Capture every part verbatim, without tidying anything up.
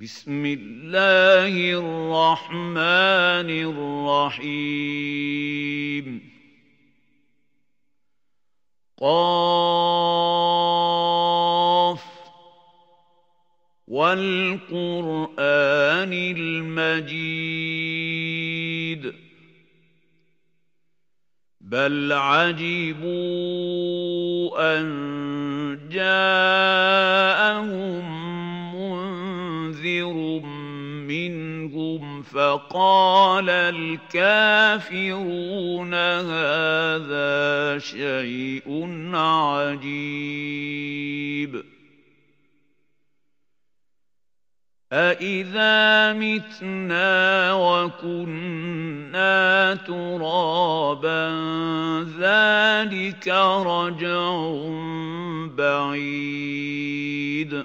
بسم الله الرحمن الرحيم قاف والقرآن المجيد بل عجبوا أن جاءهم منذر منهم فقال الكافرون هذا شيء عجيب أإذا متنا وكنا ترابا ذلك رجع بعيد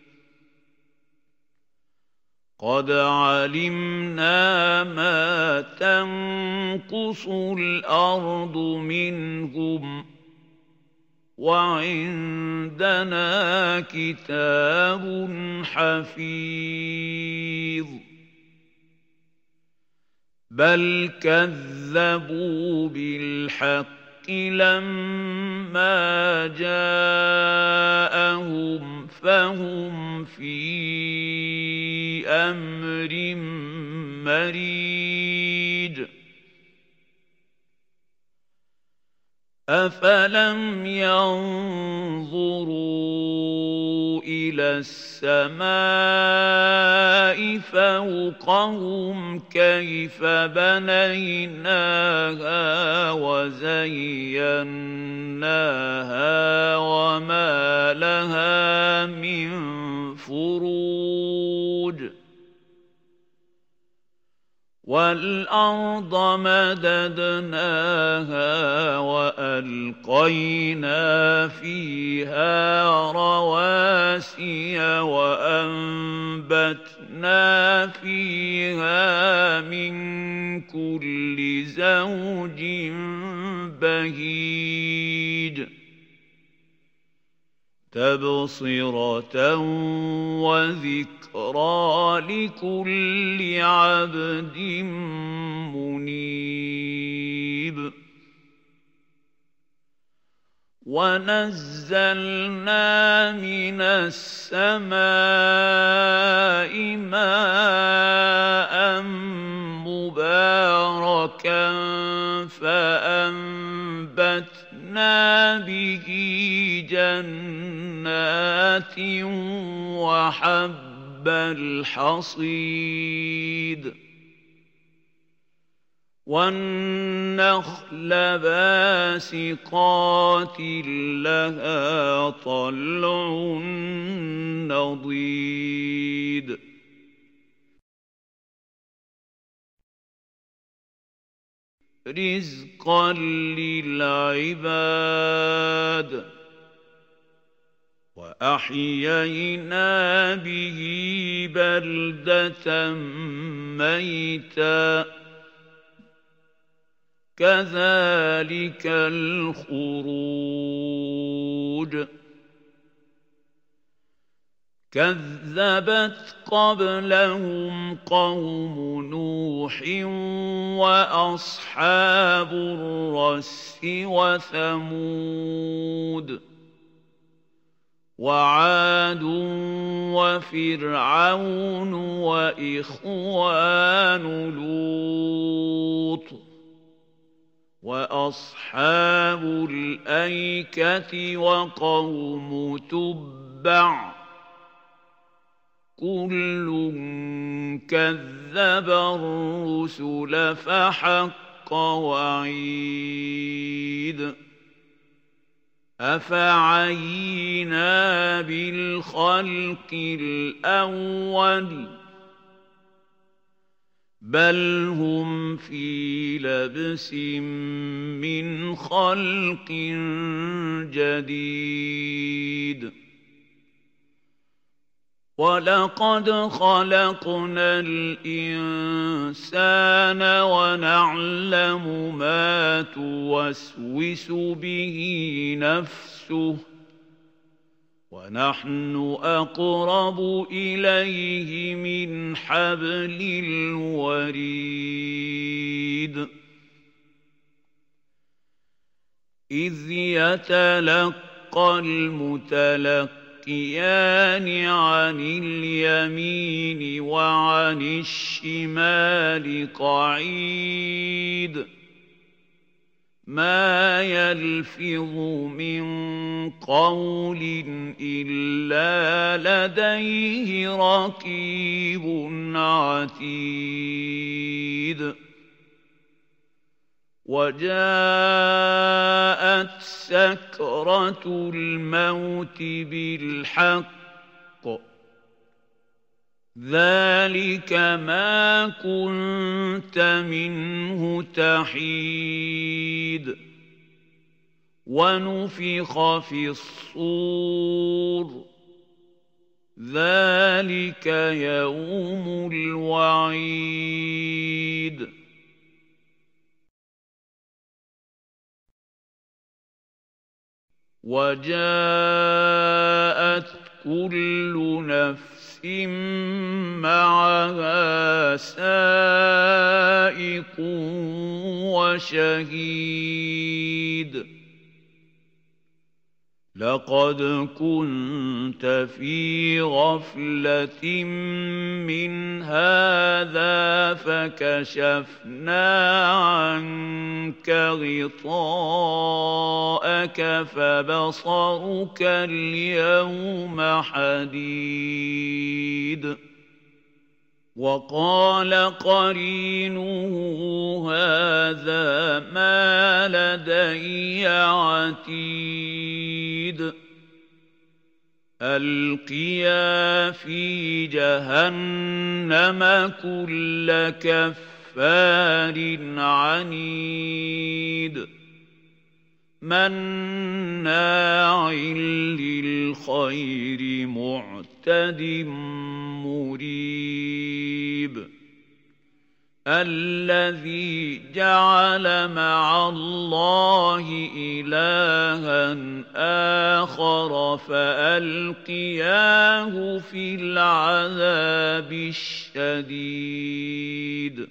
قد علمنا ما تنقص الأرض منهم وعندنا كتاب حفيظ بل كذبوا بالحق لما جاءهم فهم في أمر مريج أفلم ينظروا إلى السماء فوقهم كيف بنيناها وزيناها وما لها من فروج والأرض مددناها وألقينا فيها رواسي وأنبتنا فيها من كل زوج بهيج تبصرة وذكرى لكل عبد منيب ونزلنا من السماء ماء مباركا فأنبتنا به جنات وحب الحصيد والنخل باسقات لها طلع نضيد رزقا للعباد وأحيينا به بلدة ميتا كذلك الخروج كذبت قبلهم قوم نوح وأصحاب الرس وثمود وعاد وفرعون وإخوان لوط وأصحاب الأيكة وقوم تبع كل كذب الرسل فحق وعيد أفعينا بالخلق الأول بل هم في لبس من خلق جديد ولقد خلقنا الإنسان ونعلم ما توسوس به نفسه ونحن أقرب إليه من حبل الوريد إذ يتلقى المتلقيان عن اليمين وعن الشمال قعيد ما يلفظ من قول إلا لديه رقيب عتيد وجاءت سكرة الموت بالحق ذلك ما كنت منه تحيد ونفخ في الصور ذلك يوم الوعيد وجاءت كل نفس معها سائق وشهيد لقد كنت في غفلة من هذا فكشفنا عنك غطاءك فبصرك اليوم حديد وقال قرينه هذا ما لدي عتيد ألقيا في جهنم كل كفار عنيد مناع للخير معتد مريب الذي جعل مع الله إلها آخر فألقياه في العذاب الشديد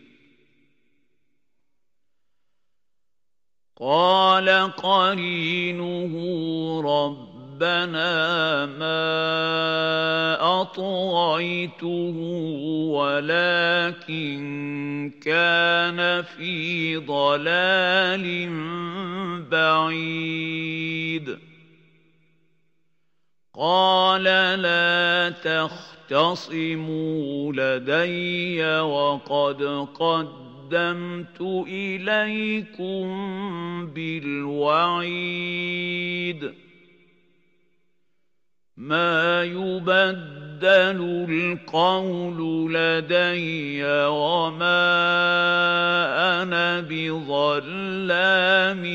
قال قرينه ربنا ما أطغيته ولكن كان في ضلال بعيد قال لا تختصموا لدي وقد قدمت إليكم بالوعيد ما يبدل القول لدي وما أنا بظلام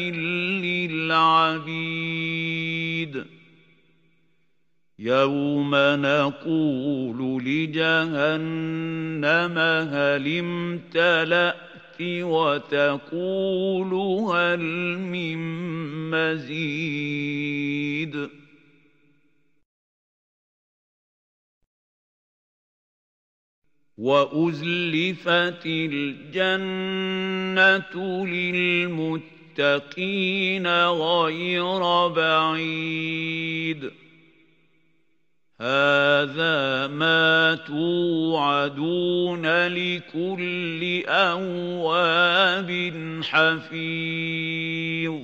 للعبيد يوم نقول لجهنم هل امتلأت وتقول هل من مزيد وأزلفت الجنة للمتقين غير بعيد هذا ما توعدون لكل أواب حفيظ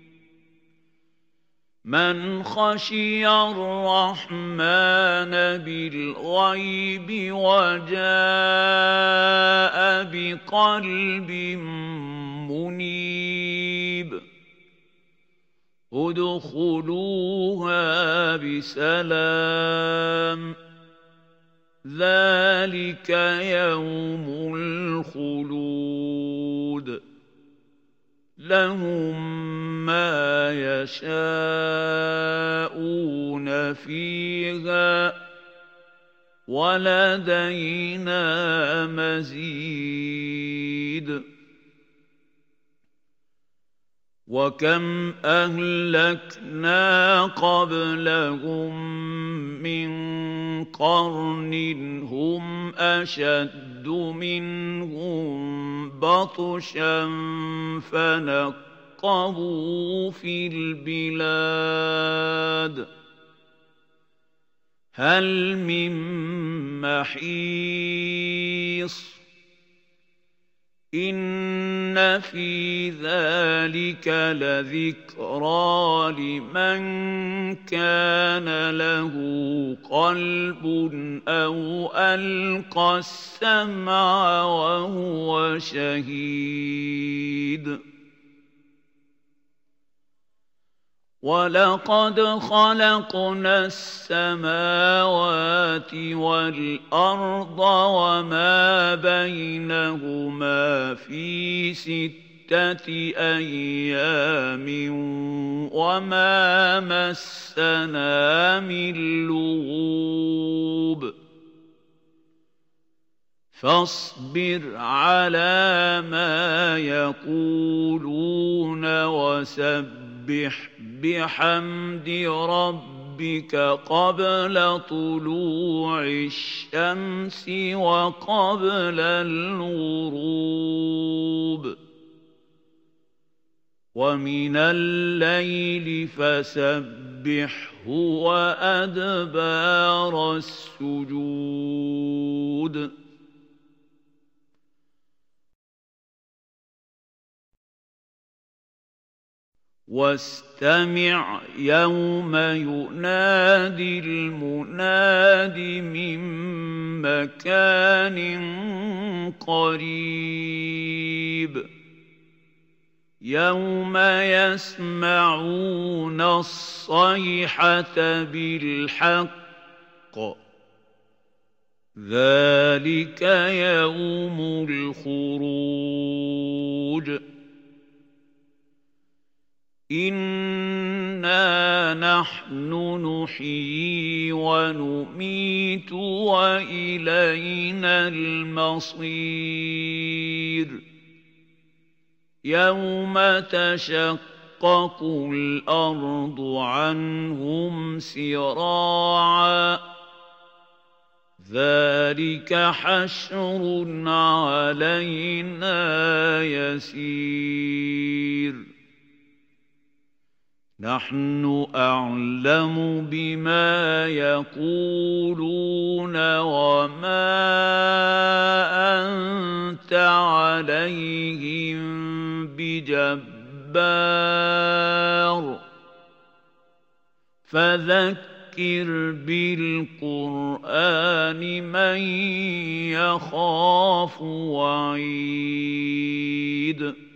من خشي الرحمن بالغيب وجاء بقلب منيب ادخلوها بسلام ذلك يوم الخلود لهم ما يشاءون فيها ولدينا مزيد وكم أهلكنا قبلهم من قرن هم أشد منهم بطشا فنقبوا في البلاد هل من محيص إن في ذلك لذكرى لمن كان له قلب أو ألقى السمع وهو شهيد ولقد خلقنا السماوات والأرض وما بينهما في ستة أيام وما مسنا من لغوب فاصبر على ما يقولون وسبح بحمد ربك قبل طلوع الشمس وقبل الغروب ومن الليل فسبحه وأدبار السجود واستمع يوم ينادي المناد من مكان قريب يوم يسمعون الصيحة بالحق ذلك يوم الخروج إنا نحن نحيي ونميت وإلينا المصير يوم تشقق الأرض عنهم سراعا ذلك حشر علينا يسير نحن أعلم بما يقولون وما أنت عليهم بجبار فذكر بالقرآن من يخاف وعيد